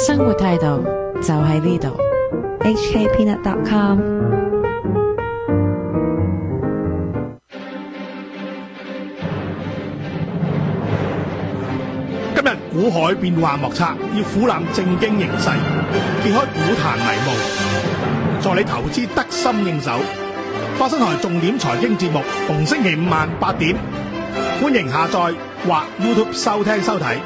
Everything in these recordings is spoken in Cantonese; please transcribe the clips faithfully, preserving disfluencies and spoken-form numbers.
生活態度就喺呢度。 H K Peanut dot com。 今日股海變幻莫測，要苦覽正經形勢，揭開股壇迷霧，助你投資得心應手。花生台重點財經節目，逢星期五晚八點，歡迎下載或 YouTube 收聽收睇。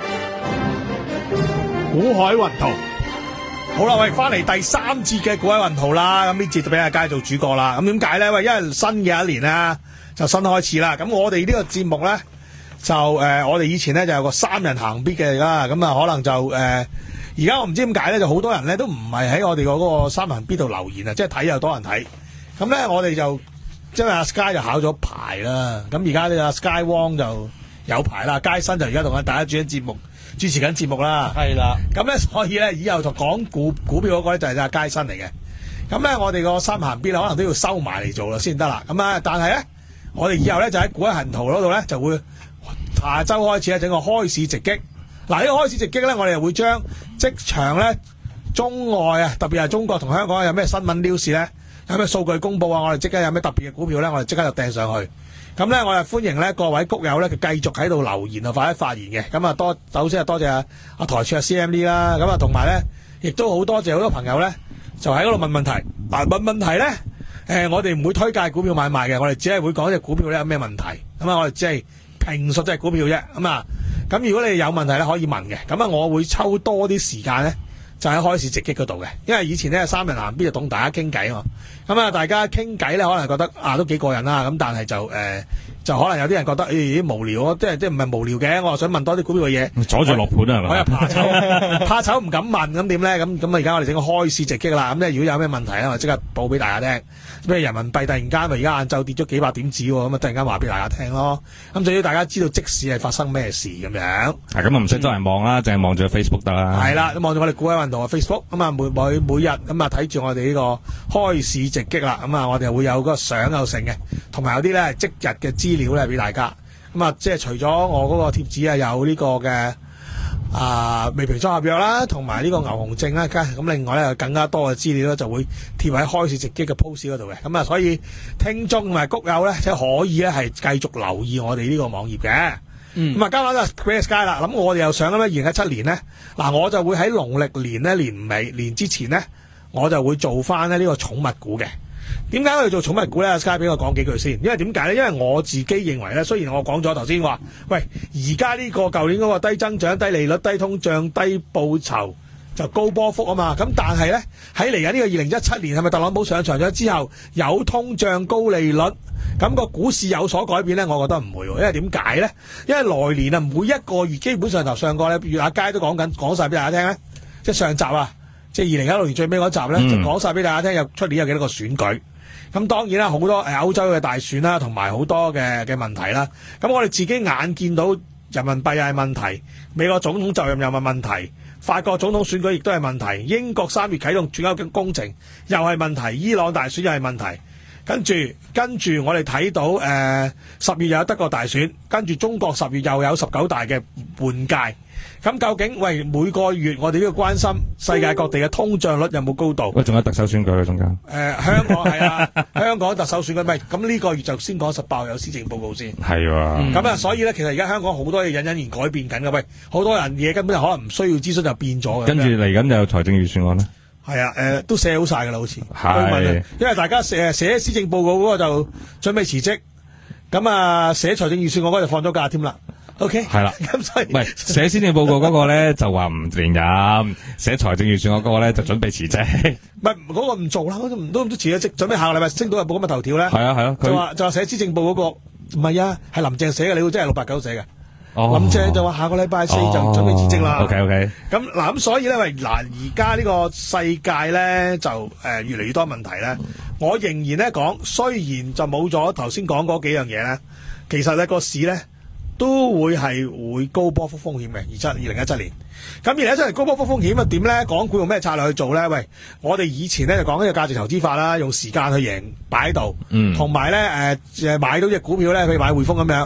股海雲圖，好啦，喂，翻嚟第三節嘅股海雲圖啦。咁呢節就俾阿佳做主角啦。咁點解咧？喂，因為新嘅一年咧就新開始啦。咁我哋呢個節目咧就誒、呃，我哋以前咧就有個三人行必嘅啦。咁啊，可能就誒，而、呃、家我唔知點解咧，就好多人咧都唔係喺我哋嗰個三人行必度留言啊，即係睇又多人睇。咁咧，我哋就因為阿 Sky 就考咗牌啦。咁而家呢，阿 Sky Wong 就有牌啦。佳新就而家同大家主緊節目。主持緊節目啦， 係啦， 咁咧所以咧以後同講股股票嗰個咧就係阿佳新嚟嘅，咁咧我哋個三行邊可能都要收埋嚟做啦先得啦，咁啊但係咧我哋以後咧就喺股海行圖嗰度咧就會下周開始咧整個開市直擊，嗱呢個開市直擊咧我哋會將即場咧中外啊特別係中國同香港有咩新聞 news 咧，有咩數據公佈啊，我哋即刻有咩特別嘅股票咧，我哋即刻就掟上去。咁咧，我哋歡迎咧各位谷友咧，佢繼續喺度留言啊，快啲發言嘅。咁啊，多首先係多謝阿阿台柱阿 C M D 啦。咁啊，同埋咧，亦都好多謝好多朋友咧，就喺嗰度問問題。嗱，問問題咧，誒、呃，我哋唔會推介股票買賣嘅，我哋只係會講隻股票咧有咩問題。咁啊，我哋只係評述隻股票啫。咁啊，咁如果你有問題咧，可以問嘅。咁啊，我會抽多啲時間咧，就喺開市直擊嗰度嘅。因為以前咧三人行必就同大家傾偈啊嘛。咁啊，大家傾偈咧，可能覺得啊都幾過癮啦。咁但係就誒、呃，就可能有啲人覺得誒、欸、無聊啊，即係即係唔係無聊嘅。我又想問多啲股票嘅嘢， 阻住落盤啊，係咪？ 我又怕醜，怕醜唔敢問，咁點咧？咁咁啊，而家我哋整個開市直擊啦。咁咧，如果有咩問題咧，我即刻報俾大家聽。譬如人民幣突然間咪而家晏晝跌咗幾百點子喎，咁啊突然間話俾大家聽咯。咁就要大家知道即使係發生咩事咁樣。 係咁啊，唔使周圍望啦，淨係望住 Facebook 得啦。 係啦，望住我哋股海運動嘅 Facebook，咁啊每每每日咁啊睇住我哋呢個開市直擊啦。咁啊，我哋會有個相有成嘅，同埋有啲咧即日嘅資料咧俾大家。咁啊，即係除咗我嗰個貼紙啊，有呢個嘅啊未平倉合約啦，同埋呢個牛熊證啦，咁另外咧更加多嘅資料咧就會貼喺開市直擊嘅 post 嗰度嘅。咁啊，所以聽眾同埋谷友咧即係可以咧係繼續留意我哋呢個網頁嘅。嗯，咁啊，交翻就 Grace Sky 啦。咁我哋又想咧，二零一七年咧，嗱我就會喺農曆年咧年尾年之前咧，我就會做翻咧呢個寵物股嘅。點解我要做寵物股咧 ？Sky 俾我講幾句先。因為點解咧？因為我自己認為咧，雖然我講咗頭先話，喂，而家呢個舊年嗰個低增長、低利率、低通脹、低報酬就高波幅啊嘛。咁但係咧喺嚟緊呢個二零一七年係咪特朗普上場咗之後有通脹、高利率，咁個股市有所改變咧？我覺得唔會，因為點解咧？因為來年啊，每一個月基本上頭上個咧，月阿佳都講緊講晒俾大家聽咧，即係上集啊，即係二零一六年最尾嗰集咧，就講晒俾大家聽，有出年有幾多個選舉。咁當然啦，好多誒歐洲嘅大選啦，同埋好多嘅嘅問題啦。咁我哋自己眼見到人民幣又係問題，美國總統就任又係問題，法國總統選舉亦都係問題，英國三月啟動轉口工程又係問題，伊朗大選又係問題。跟住跟住我哋睇到誒十月又有德國大選，跟住中國十月又有十九大嘅換屆。咁究竟喂每個月我哋都要關心世界各地嘅通脹率有冇高度？ 喂，仲有特首選舉嘅中間。誒、 呃，香港係啊，香港特首選舉咪咁呢個月就先講十八號有施政報告先。 係喎。 咁啊，所以咧，其實而家香港好多嘢隱隱然改變緊嘅。喂，好多人嘢根本就可能唔需要諮詢就變咗嘅。 跟住嚟緊就有財政預算案咧。 係啊，誒、呃、都寫好晒㗎啦，好似。 係。 因為大家寫寫施政報告嗰個就準備辭職，咁啊寫財政預算案嗰個就放咗假添啦。O K， 係啦， 咁所以唔係寫施政報告嗰個咧就話唔連任，寫財政預算案嗰個咧就準備辭職。 唔係嗰個唔做啦，都唔都唔都辭咗職，準備下個禮拜星島日報咁嘅頭條咧。 係啊係啊， 就話就話寫施政報告嗰個唔係啊，係林鄭寫嘅，你會真係六八九寫嘅。 哦、 林鄭就話下個禮拜四就準備辭職啦。 O K O K。 咁嗱咁所以咧，喂嗱而家呢個世界咧就誒、呃、越嚟越多問題咧。我仍然咧講，雖然就冇咗頭先講嗰幾樣嘢咧，其實咧個市咧。都會係會高波幅風險嘅，二七二零一七年。咁二零一七年高波幅風險啊點咧？港股用咩策略去做咧？喂，我哋以前咧就講呢個價值投資法啦，用時間去贏擺喺度，同埋咧誒誒買到隻股票咧，譬如買匯豐咁樣，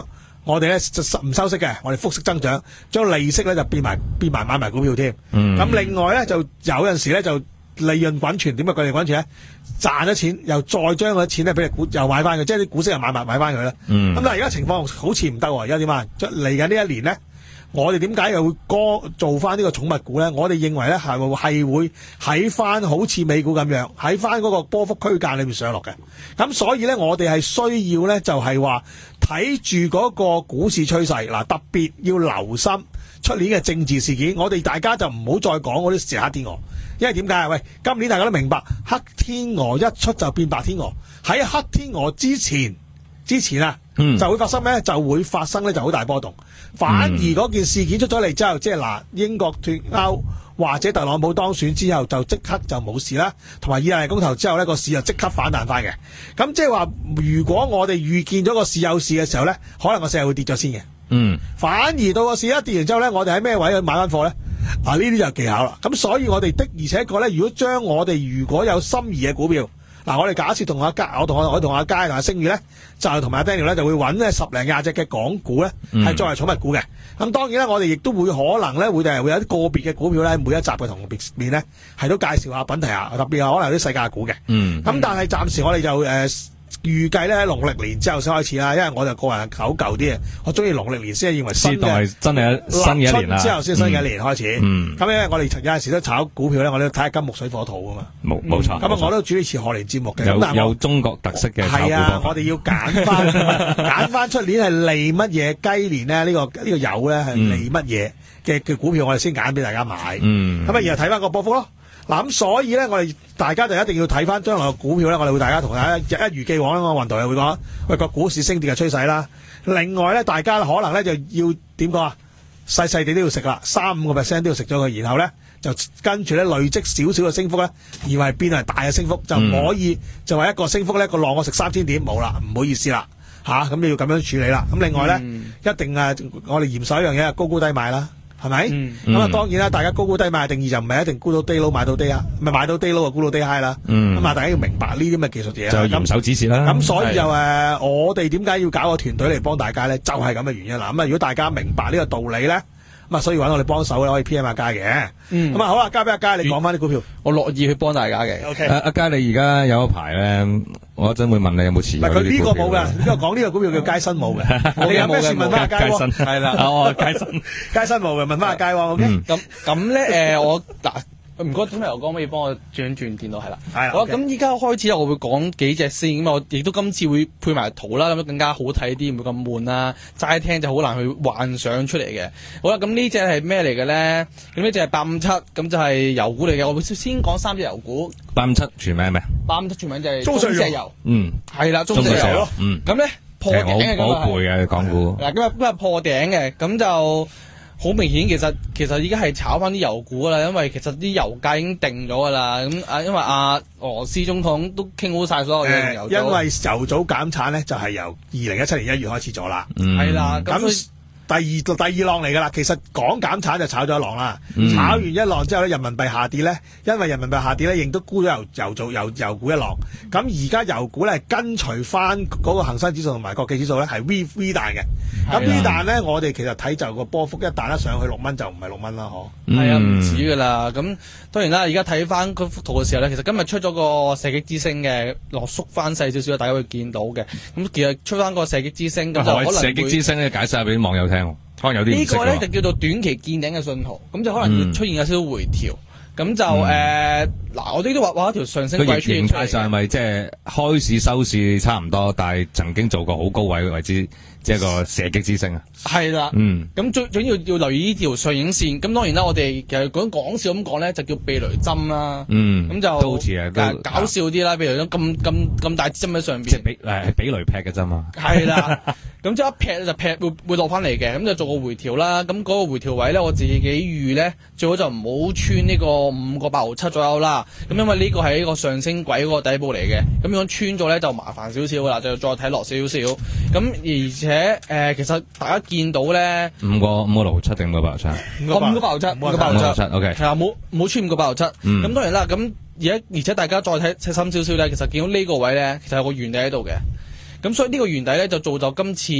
我哋咧唔收息嘅，我哋複息增長，將利息咧就變埋變埋買埋股票添。咁、 嗯、 另外咧就有陣時咧就利潤滾存，點解佢哋滾存咧？賺咗錢又再將嗰啲錢咧俾你股又買翻佢，即係啲股息又買埋買翻佢啦。咁、嗯、但係而家情況好似唔得喎，而家點啊？嚟緊呢一年咧，我哋點解又會歌做翻呢個寵物股咧？我哋認為咧係係會喺翻好似美股咁樣喺翻嗰個波幅區間裏面上落嘅。咁所以咧，我哋係需要咧就係話睇住嗰個股市趨勢嗱，特別要留心出年嘅政治事件。我哋大家就唔好再講嗰啲時黑天鵝。因為點解啊？喂，今年大家都明白，黑天鵝一出就變白天鵝。喺黑天鵝之前，之前啊，嗯、就會發生咩？就會發生咧，就好大波動。反而嗰件事件出咗嚟之後，即係嗱，英國脫歐或者特朗普當選之後，就即刻就冇事啦。同埋意大利公投之後呢個市就即刻反彈翻嘅。咁即係話，如果我哋預見咗個市有事嘅時候咧，可能個市係會跌咗先嘅。嗯，反而到個市一跌完之後咧，我哋喺咩位去買翻貨咧？啊！呢啲就技巧啦，咁所以我哋的而且確咧，如果將我哋如果有心儀嘅股票，嗱，我哋假設同阿佳，我同我我同阿佳同阿星宇咧，就同埋阿 Daniel 咧，就會揾咧十零廿隻嘅港股咧，係作為寵物股嘅。咁、嗯、當然啦，我哋亦都會可能咧，會誒會有啲個別嘅股票咧，每一集嘅同別面咧，係都介紹下品題下，特別可能有啲世界股嘅。嗯，咁但係暫時我哋就誒。呃預計咧喺農曆年之後先開始啦，因為我就個人係好舊啲嘅，我中意農曆年先係認為新嘅， 真係新嘅一年啦。 之後先新嘅一年開始。 嗯， 咁因為我哋有陣時都炒股票咧，我哋都睇下金木水火土啊嘛。 冇冇錯。 咁啊，我都主持賀年節目嘅。 有有中國特色嘅炒股。 係啊，我哋要揀翻揀翻出年係利乜嘢雞年咧？呢個呢個油咧係利乜嘢嘅嘅股票，我哋先揀俾大家買。嗯。咁啊，然後睇翻個波幅咯。嗱，咁所以咧，我哋大家就一定要睇翻將來嘅股票咧，我哋會大家同大家一如既往啦。我雲台又會講，喂，個股市升跌嘅趨勢啦。另外咧，大家可能咧就要點講啊？細細地都要食啦，三五個 percent 都要食咗佢，然後咧就跟住咧累積少少嘅升幅咧，而係變為大嘅升幅，就唔可以、嗯、就話一個升幅咧個浪我食三千點冇啦，唔好意思啦嚇，咁、啊、你要咁樣處理啦。咁另外咧、嗯、一定啊，我哋嚴守一樣嘢，高高低買啦。係咪？咁啊、嗯，當然啦，大家高高低買嘅定義就唔係一定沽到 day low 買到 day high，唔係買到 day low 就沽到 day high 啦。咁啊、嗯，大家要明白呢啲咁嘅技術嘢。就嚴守指示啦。咁所以就誒，呃、我哋點解要搞個團隊嚟幫大家咧？就係咁嘅原因啦。咁啊，如果大家明白呢個道理咧，咁啊，所以揾我哋幫手咧，可以 P M 阿佳嘅。咁啊、嗯，好啦，交俾阿佳，你講翻啲股票。 我樂意去幫大家嘅。 OK， 阿佳，你而家有一排咧，我一陣會問你有冇持有呢啲股票。唔係佢呢個冇噶，呢個講呢個股票叫佳新冇嘅。你有咩事問翻阿佳？ 係啦，哦，佳新， 佳新冇嘅，問翻阿佳。OK， 咁咁咧，誒，我嗱。唔該，點解我講可以幫我轉轉電腦係啦？係好啦，咁依家開始咧，我會講幾隻先。咁我亦都今次會配埋圖啦，咁樣更加好睇啲，唔會咁悶啦。齋聽就好難去幻想出嚟嘅。好啦，咁呢隻係咩嚟嘅咧？咁呢隻係八五七，咁就係油股嚟嘅。我會先講三隻油股。八五七全名咩？八五七全名就係中石油。嗯，係啦，中石油咯。嗯，咁咧破頂嘅咁啊，好背嘅港股。 嗱，今日今日破頂嘅，咁就。好明顯，其實其實已經係炒翻啲油股啦，因為其實啲油價已經定咗噶啦。咁啊，因為阿俄羅斯總統都傾好晒所有嘅油組、呃。因為油組減產咧，就係、是、由二零一七年一月開始咗啦。 係啦、嗯，咁。 第二第二浪嚟噶啦，其實講減產就炒咗一浪啦，嗯、炒完一浪之後咧，人民幣下跌咧，因為人民幣下跌咧，亦都沽咗油油做油油股一浪。咁而家油股咧跟隨翻嗰個恒生指數同埋國企指數咧係 V V 彈嘅。咁 V 彈咧，我哋其實睇就個波幅一彈得上去六蚊就唔係六蚊啦，嗬。 係啊，唔止噶啦。咁當然啦，而家睇翻嗰幅圖嘅時候咧，其實今日出咗個射擊之星嘅落縮翻細少少，大家會見到嘅。咁其實出翻個射擊之星咁就可能會射擊之星咧，解釋下俾啲網友聽。可能有啲呢個咧就叫做短期見頂嘅信號，咁就可能會出現有少少回調，咁、嗯、就誒嗱、嗯呃，我哋都畫畫一條上升軌出現出嚟。 係咪即係開市收市差唔多，但係曾經做過好高位嘅位置，即係個射擊之星啊？ 係啦，嗯，咁最最緊要要留意呢條上影線。咁當然啦，我哋其實講講笑咁講咧，就叫避雷針啦。嗯，咁就都好似啊， 搞笑啲啦，避雷針咁咁咁大支針喺上邊， 即係俾誒俾雷劈嘅針嘛。 係啦。咁即係一劈就劈會會落翻嚟嘅，咁就做個回調啦。咁嗰個回調位咧，我自己預咧最好就唔好穿呢個五個八毫七左右啦。咁因為呢個係一個上升軌嗰個底部嚟嘅，咁如果穿咗咧就麻煩少少噶啦，就再睇落少少。咁而且誒、呃，其實大家見到咧五個五個六毫七定五個八毫七？ 五個八毫七，五個八毫七。 OK， 係啊，冇冇穿五個八毫七。咁、嗯、當然啦，咁而家而且大家再睇細心少少咧，其實見到呢個位咧，其實有個圓底喺度嘅。咁所以呢個圓底咧就造就今次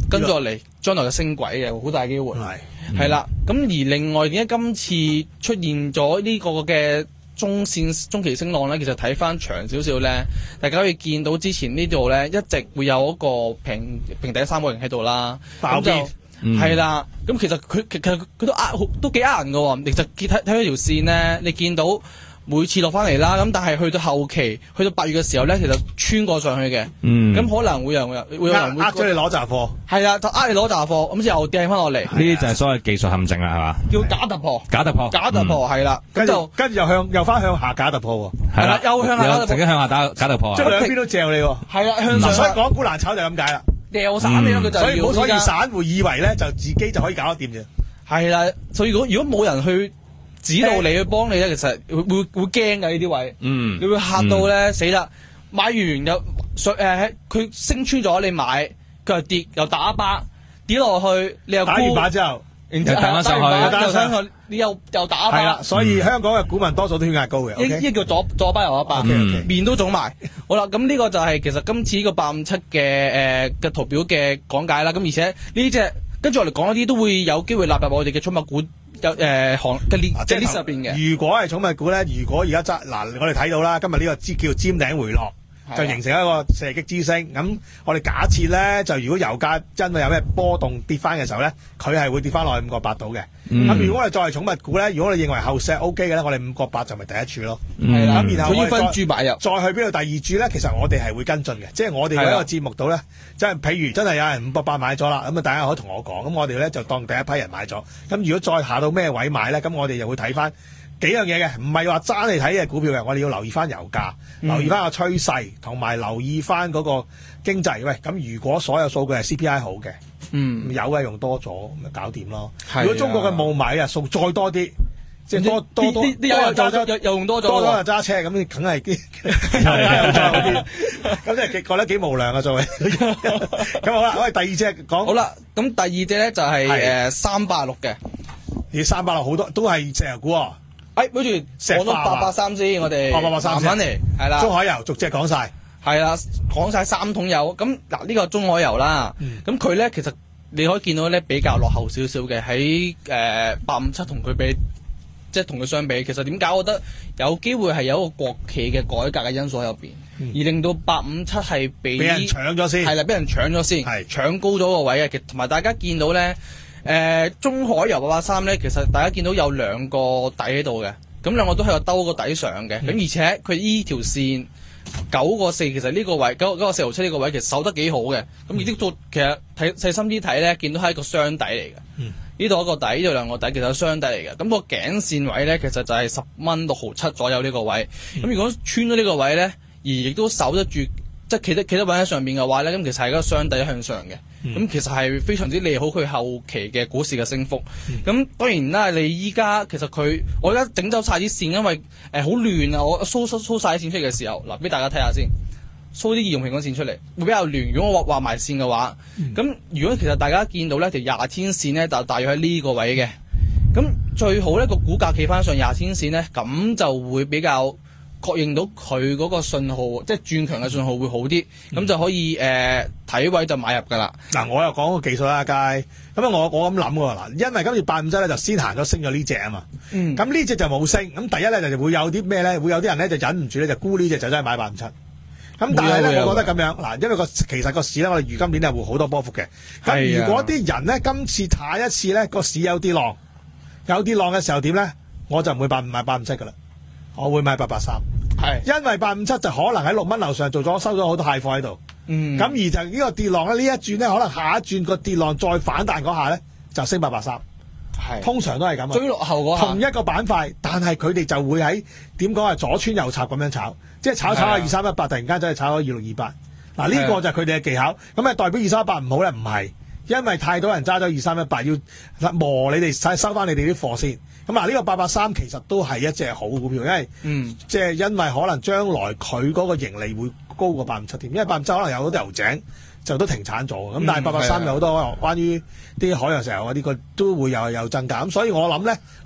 跟住落嚟將來嘅升軌嘅，好大機會。係係啦，咁而另外點解今次出現咗呢個嘅中線中期升浪咧？其實睇翻長少少咧，大家可以見到之前呢度咧一直會有一個平平底三角形喺度啦，咁就係啦。咁其實佢其實佢都呃都幾呃人㗎喎。其實睇睇佢條線咧，你見到每次落翻嚟啦，咁但係去到後期，去到八月嘅時候咧，其實穿過上去嘅，咁、嗯、可能會有會有人會呃咗你攞雜貨， 係啦，就呃你攞雜貨，咁之後掟翻落嚟， 呢啲就係所謂技術陷阱啦，係嘛？ 叫假突破， 假突破， 假突破係啦，咁、嗯、就跟住又向又翻向下假突破喎， 係啦，又向下假突破， 直接向下打假突破， 即係兩邊都嚼你喎， 係啦，向上， 所以港股難炒就咁解啦， 掉散你咯，佢就所以所以散戶以為咧就自己就可以搞得掂啫， 係啦，所以如果如果冇人去指導你去幫你咧，其實會會會驚㗎呢啲位，嗯，你會嚇到咧、嗯、死啦！買完又上誒，佢升穿咗你買，佢又跌又打一巴，跌落去你又打完把之後， 然之後彈翻上去， 又上去，你又又打一巴。 係啦，所以香港嘅股民多數都血壓高嘅。 呢呢叫左左巴右一巴，面都腫埋。好啦，咁呢個就係其實今次呢個八五七嘅誒嘅圖表嘅講解啦。咁而且呢隻跟住我哋講一啲都會有機會納入我哋嘅寵物股。有誒行嘅列即係 list 入邊嘅。如果係寵物股咧，如果而家揸嗱，我哋睇到啦，今日呢個叫做尖頂回落，就形成一個射擊之星。咁我哋假設咧，就如果油價真係有咩波動跌翻嘅時候咧，佢係會跌翻落去五個八度嘅。咁、嗯、如果我哋作為寵物股咧，如果你認為後市 O K 嘅咧，我哋五個八就咪第一注咯。係啦、嗯，咁然後我哋分注買入，再去邊度第二注咧？其實我哋係會跟進嘅，即係我哋喺一個節目度咧，即係譬如真係有人五個八買咗啦，咁啊大家可以同我講，咁我哋咧就當第一批人買咗。咁如果再下到咩位買咧，咁我哋就會睇翻幾樣嘢嘅，唔係話爭嚟睇嘅股票嘅，我哋要留意翻油價，嗯、留意翻個趨勢，同埋留意翻嗰個經濟。喂，咁如果所有數據係 C P I 好嘅，嗯，有嘅用多咗，咪搞掂咯。如果中國嘅霧霾啊數再多啲，即係多多多，啲又又又又用多咗，多咗又揸車，咁你梗係啲又加又再好啲，咁即係覺得幾無良啊！作為咁好啦，我哋第二隻講好啦，咁第二隻咧就係誒三八六嘅， 而三八六好多都係石油股啊。 誒，跟住講到八八三先，我哋慢慢嚟，係啦。 中海油逐隻講晒， 係啦，講晒三桶油。咁嗱，呢個中海油啦，咁佢咧其實你可以見到咧比較落後少少嘅，喺誒八五七同佢比，即係同佢相比，其實點解我覺得有機會係有一個國企嘅改革嘅因素喺入邊，嗯、而令到八五七係被俾人搶咗先， 係啦，俾人搶咗先，係搶高咗個位嘅。同埋大家見到咧。誒、呃、中海油八八三咧，其實大家見到有兩個底喺度嘅，咁兩個都係個兜個底上嘅，咁、嗯、而且佢依條線九個四，其實呢個位九九個四毫七呢個位其實守得幾好嘅，咁而啲到其實睇細心啲睇咧，見到係一個雙底嚟嘅，呢度、嗯、一個底，呢度兩個底，其實係雙底嚟嘅，咁、那個頸線位咧其實就係十蚊六毫七左右呢個位，咁、嗯、如果穿咗呢個位咧，而亦都守得住，即係企得企得穩喺上面嘅話咧，咁其實係一個雙底向上嘅。咁、嗯、其實係非常之利好佢後期嘅股市嘅升幅。咁、嗯、當然啦，你依家其實佢我而家整走晒啲線，因為誒好亂啊！我 show show show 晒啲線出嚟嘅時候，嗱俾大家睇下先 ，show 啲移動平均線出嚟會比較亂。如果我畫埋線嘅話，咁、嗯、如果其實大家見到咧條廿天線咧就大約喺呢個位嘅，咁最好咧個股價企翻上廿天線咧，咁就會比較確認到佢嗰個信號，即係轉強嘅信號會好啲，咁、嗯、就可以誒睇、呃、位就買入㗎啦。嗱， 我又講個技術啦，佳，咁啊我我咁諗喎，嗱，因為今次八五七咧就先行咗升咗呢隻啊嘛，咁呢隻就冇升，咁第一咧就會有啲咩咧，會有啲人咧就忍唔住咧就沽呢隻就真係買八五七，咁但係咧我覺得咁樣，嗱，因為個其實個市咧我哋預今年係會好多波幅嘅，咁如果啲人咧今次下一次咧個市有啲浪，有啲浪嘅時候點咧，我就唔會八五買八五七㗎啦。我會買八八三，係，因為八五七就可能喺六蚊樓上做咗收咗好多蟹貨喺度，嗯，咁而就呢個跌浪咧，呢一轉咧可能下一轉個跌浪再反彈嗰下咧就升八八三，係，通常都係咁啊，追落後嗰下，同一個板塊，但係佢哋就會喺點講係左穿右插咁樣炒，即係炒炒下二三一八，突然間走去炒咗二六二八，嗱呢個就係佢哋嘅技巧，咁啊代表二三一八唔好咧？唔係，因為太多人揸咗二三一八，要磨你哋收翻你哋啲貨先。咁啊，呢個八八三其實都係一隻好股票，因為嗯，即係因為可能將來佢嗰個盈利會高過八五七添，因為八五七可能有好多油井就都停產咗，咁、嗯、但係八八三有好多關於啲海洋石油嗰啲，佢都會有有增加，咁所以我諗咧，嗱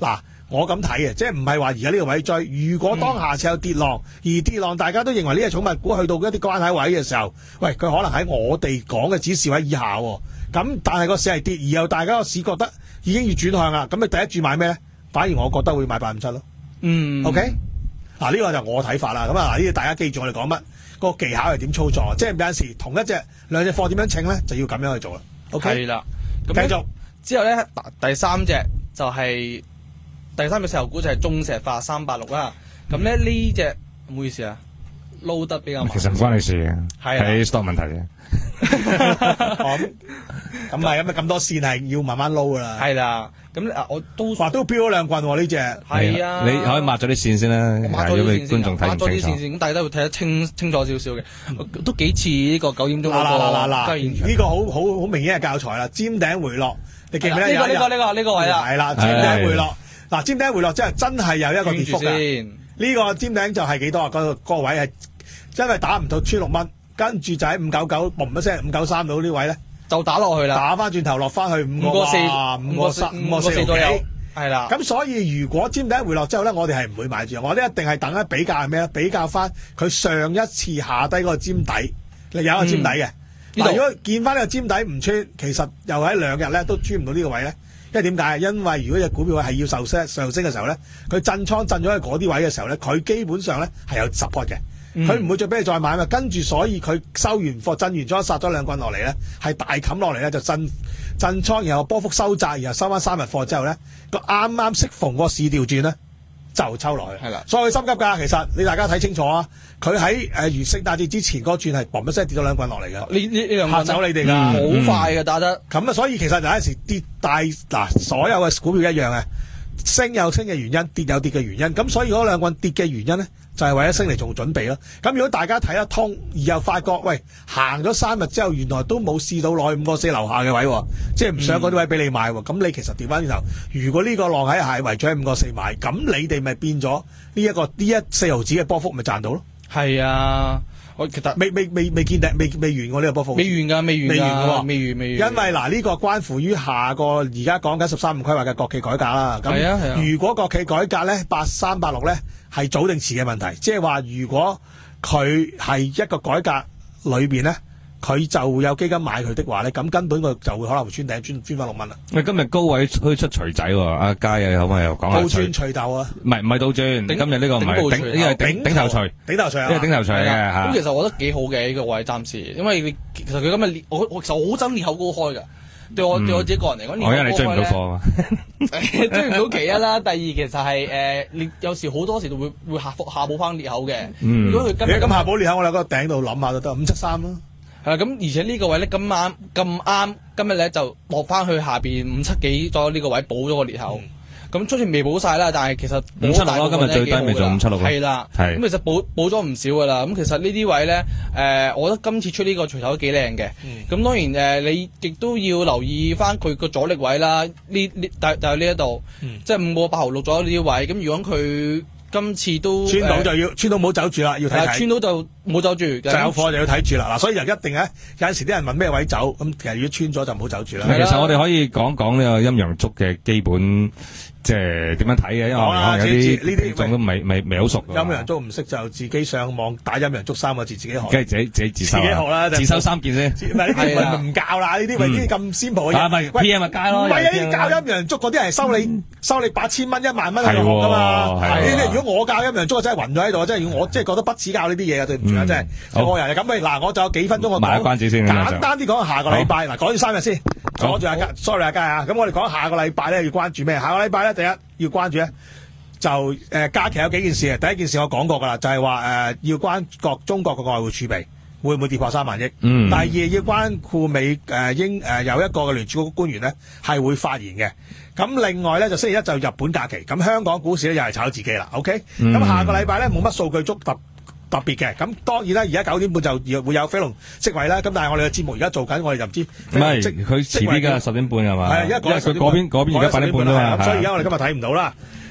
我咁睇嘅，即係唔係話而家呢個位追。如果當下次有跌浪，嗯、而跌浪大家都認為呢隻寵物股去到一啲關口位嘅時候，喂，佢可能喺我哋講嘅指示位以下喎。咁但係個市係跌，而又大家個市覺得已經要轉向啦，咁你第一注買咩咧？反而我覺得會買八五七咯。嗯。OK。嗱，呢個就我睇法啦。咁啊，嗱，呢啲大家記住我哋講乜，個技巧係點操作，即係有陣時同一隻兩隻貨點樣稱咧，就要咁樣去做啦。OK。係啦。咁繼續之後咧，第三隻就係、是。第三隻石油股就係中石化三八六啦，咁咧呢隻唔好意思啊，撈得比較慢。 其實唔關你事嘅，係 stock 問題嘅。 咁咁係咁啊，咁多線係要慢慢撈噶啦。 係啦，咁啊我都話都飆咗兩棍喎呢隻。 係啊， 你可以抹咗啲線先啦， 抹咗啲觀眾睇唔清楚。 抹咗啲線先，咁大家都會睇得清清楚少少嘅，都幾似呢個九點鐘嗰個。 嗱嗱嗱嗱，呢個好好好明顯嘅教材啦，尖頂回落，你記唔記得？ 呢個呢個呢個呢個位啦。 係啦，尖頂回落。嗱，尖頂回落即係真係有一個跌幅嘅。呢個尖頂就係幾多啊？嗰個嗰個位係因為打唔到穿六蚊，跟住就喺五九九，嘣一聲五九三到呢位咧， 就打落去啦。 打翻轉頭落翻去五個四，五個三，五個四都有。係啦。咁所以如果尖頂回落之後咧，我哋係唔會買住，我哋一定係等一比較係咩咧？比較翻佢上一次下低嗰個尖底，你有一個尖底嘅。嗱、嗯，如果見翻呢個尖底唔穿，其實又喺兩日咧都穿唔到呢個位咧。因為點解？因為如果隻股票係要受升上升嘅時候咧，佢震倉震咗喺嗰啲位嘅時候咧，佢基本上咧係有 support 嘅，佢唔、嗯、會再俾你再買嘛。跟住所以佢收完貨震完咗殺咗兩棍落嚟咧，係大冚落嚟咧就震震倉，然後波幅收窄，然後收翻三日貨之後咧，個啱啱適逢個市調轉咧就抽落去。係啦，所以佢心急㗎。其實你大家睇清楚啊，佢喺誒如聖誕節之前嗰轉係嘣一聲跌咗兩棍落嚟嘅。呢呢呢兩棍嚇走你哋㗎，好、 嗯、快嘅打得。 咁啊，所以其實有陣時跌大嗱，所有嘅股票一樣嘅，升有升嘅原因，跌有跌嘅原因。咁所以嗰兩棍跌嘅原因咧，就係、是、為咗升嚟做準備咯。咁如果大家睇得通，而又發覺喂行咗三日之後，原來都冇試到落去五個四樓下嘅位，即係唔想嗰啲位俾你買喎。咁、嗯、你其實調翻轉頭，如果呢個浪喺下圍咗喺五個四買，咁你哋咪變咗呢一個呢一四毫子嘅波幅咪賺到咯。 係啊。我其實未未未未見頂，未未完過呢個波幅， 未完㗎，未完㗎，未完㗎，未完未完。 因為嗱，呢個關乎於下個而家講緊十三五規劃嘅國企改革啦。咁、 啊啊、 如果國企改革咧，八三八六咧係早定遲嘅問題，即係話如果佢係一個改革裏邊咧，佢就會有基金買佢的話咧，咁根本佢就會可能會穿頂穿穿翻六蚊啦。 喂，今日高位推出錘仔喎，阿佳啊，可唔可以又講下？ 倒轉錘頭啊！ 唔係唔係倒轉，今日呢個唔係頂，呢個頂頂頭錘，頂頭錘啊！呢個頂頭錘嘅嚇。 咁其實我覺得幾好嘅呢個位暫時，因為你其實佢今日裂，我我其實我好憎裂口高開㗎。對我對我自己個人嚟講， 我因為你追唔到貨啊嘛， 追唔到其一啦。第二其實係誒，你有時好多時都會會下下補翻裂口嘅。如果佢今日咁下補裂口，我哋喺個頂度諗下就得，五七三咯。 係啦，咁而且呢個位咧咁啱咁啱，今日咧就落翻去下邊五七幾咗呢個位補咗個裂口。咁雖然未補晒啦，但係其實五七六咯，今日最低咪做五七六。 係啦，咁其實補補咗唔少噶啦。咁其實呢啲位咧，誒，我覺得今次出呢個錘頭都幾靚嘅。咁當然誒，你亦都要留意翻佢個阻力位啦。呢呢但但係呢一度，即係五個八毫六咗呢啲位。咁如果佢今次都穿到就要穿到冇走住啦，要睇睇。 穿到就冇走住，就有貨就要睇住啦。嗱，所以就一定咧，有陣時啲人問咩位走，咁其實如果穿咗就唔好走住啦。 其實我哋可以講講呢個陰陽燭嘅基本。即係點樣睇嘅？因為可能有啲呢啲仲都未未未好熟。 陰陽燭唔識就自己上網打陰陽燭三個字自己學。 梗係自己自己自修。 自己學啦， 自修三件先。 唔係呢啲唔教啦，呢啲為呢啲咁先普嘅嘢。 喂 P M 咪街咯。 唔係啊，啲教陰陽燭嗰啲係收你收你八千蚊一萬蚊去學㗎嘛。呢啲如果我教陰陽燭真係暈咗喺度，真係我即係覺得不似教呢啲嘢啊！對唔住啊，真係我人咁咪嗱，我仲有幾分鐘我賣關子先。 簡單啲講下個禮拜嗱，講住三日先，講住阿佳 ，sorry 阿佳啊，咁我哋講下個禮拜咧要關注咩？下個禮拜咧第一。要關注咧，就誒、呃、假期有幾件事嘅。第一件事我講過噶啦，就係話誒要關國中國嘅外匯儲備會唔會跌破三萬億。嗯。第二要關顧美誒、呃、英誒、呃、有一個嘅聯儲局官員咧係會發言嘅。咁另外咧就星期一就日本假期，咁香港股市咧又係炒自己啦。OK。咁、嗯、下個禮拜咧冇乜數據捉特特別嘅。咁當然啦，而家九點半就會有飛龍職位啦。咁但係我哋嘅節目而家做緊，我哋就唔知。唔係，佢遲啲㗎，十點半係嘛？ 係，因為佢嗰邊嗰邊而家八點半啊嘛。 所以而家我哋今日睇唔到啦。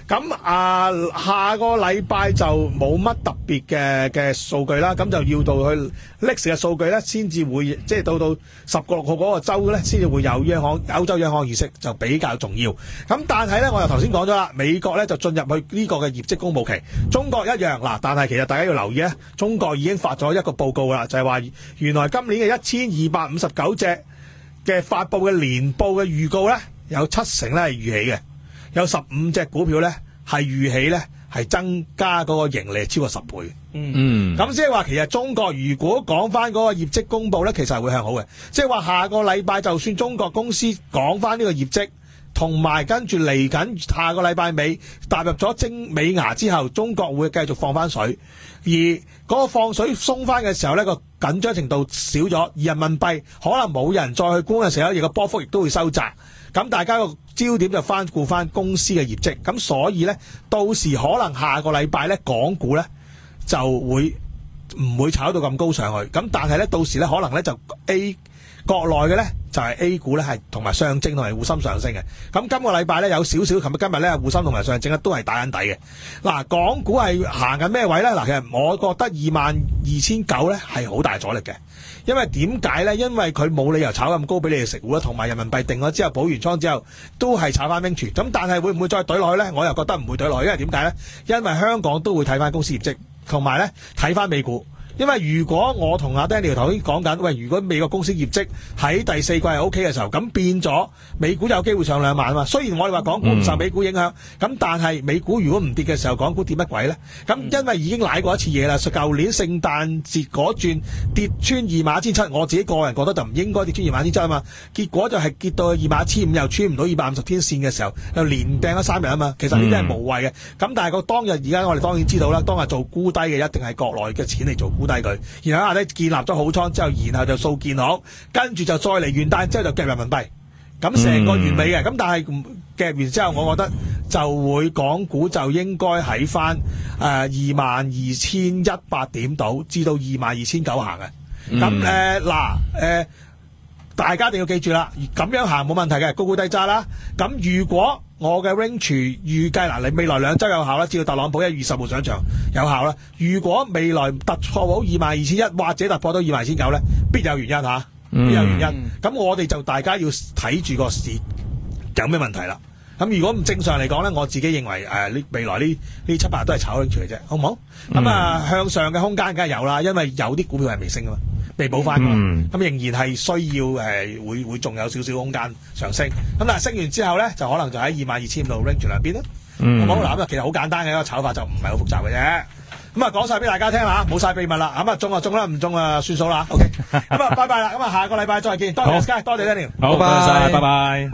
咁啊，下個禮拜就冇乜特別嘅嘅數據啦，咁就要到去歷史嘅數據咧，先至會即係到到十個六號嗰個週咧，先至會有央行歐洲央行議息，就比較重要。咁但係咧，我又頭先講咗啦，美國咧就進入去呢個嘅業績公佈期，中國一樣嗱，但係其實大家要留意咧，中國已經發咗一個報告啦，就係話原來今年嘅一千二百五十九隻嘅發佈嘅年報嘅預告咧，有七成咧係預起嘅。有十五隻股票咧係預期咧係增加嗰個盈利超過十倍。嗯，咁即係話其實中國如果講翻嗰個業績公佈咧，其實係會向好嘅。即係話下個禮拜就算中國公司講翻呢個業績，同埋跟住嚟緊下個禮拜尾踏入咗精尾牙之後，中國會繼續放翻水，而嗰個放水鬆翻嘅時候咧，個緊張程度少咗，而人民幣可能冇人再去沽嘅時候，而個波幅亦都會收窄。咁大家個焦點就翻顧翻公司嘅業績，咁所以咧，到時可能下個禮拜咧，港股咧就會唔會炒到咁高上去，咁但係咧到時咧可能咧就 A 國內嘅咧就係、是、A 股咧係同埋上證同埋滬深上升嘅，咁今個禮拜咧有少少，琴日今日咧滬深同埋上證咧都係打緊底嘅。嗱，港股係行緊咩位咧？嗱，其實我覺得二萬二千九咧係好大阻力嘅。因為點解咧？因為佢冇理由炒咁高俾你哋食糊啦，同埋人民幣定咗之後補完倉之後都係炒翻冰存。咁但係會唔會再懟落去咧？我又覺得唔會懟落去，因為點解咧？因為香港都會睇翻公司業績，同埋咧睇翻美股。因為如果我同阿 Daniel 頭先講緊，喂，如果美國公司業績喺第四季係 O K 嘅時候，咁變咗美股有機會上兩萬啊嘛。雖然我哋話港股唔受美股影響，咁、嗯、但係美股如果唔跌嘅時候，港股跌乜鬼咧？咁因為已經瀨過一次嘢啦，舊年聖誕節嗰轉跌穿二萬一千七，我自己個人覺得就唔應該跌穿二萬一千七啊嘛。結果就係跌到二萬一千五，又穿唔到二百五十天線嘅時候，又連掟咗三日啊嘛。其實呢啲係無謂嘅。咁、嗯、但係個當日而家我哋當然知道啦，當日做沽低嘅一定係國內嘅錢嚟做沽低佢，然後啊咧建立咗好倉之後，然後就掃建行，跟住就再嚟元旦之後就夾人民幣，咁成個完美嘅。咁、嗯、但係夾完之後，我覺得就會港股就應該喺翻誒二萬二千一百點度至到二萬二千九行嘅。咁誒嗱誒，大家一定要記住啦，咁樣行冇問題嘅，高高低揸啦。咁如果我嘅 range 預計嗱，你未來兩週有效啦，至到特朗普一月十號上場有效啦。如果未來突破到二萬二千一或者突破到二萬二千九咧，必有原因嚇，必有原因。咁、嗯、我哋就大家要睇住個市有咩問題啦。咁如果唔正常嚟講咧，我自己認為誒呢、呃、未來呢呢七八日都係炒 range 嚟啫，好唔好？咁、嗯、啊向上嘅空間梗係有啦，因為有啲股票係未升噶嘛。未補翻嘅，咁、嗯、仍然係需要誒、呃，會會仲有少少空間上升。咁但係升完之後咧，就可能就喺二萬二千五度 range 兩邊啦。好唔好？嗱，咁其實好簡單嘅一個炒法，就唔係好複雜嘅啫。咁啊，講晒俾大家聽啦，冇晒秘密啦。咁啊，中就中啦，唔中啊算數啦。OK，咁啊，拜拜啦。咁啊，下個禮拜再見。多謝 Sky，多謝 Daniel。 好，多謝晒，拜拜。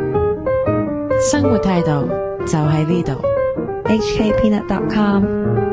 生活態度就喺呢度。 H K Peanut dot com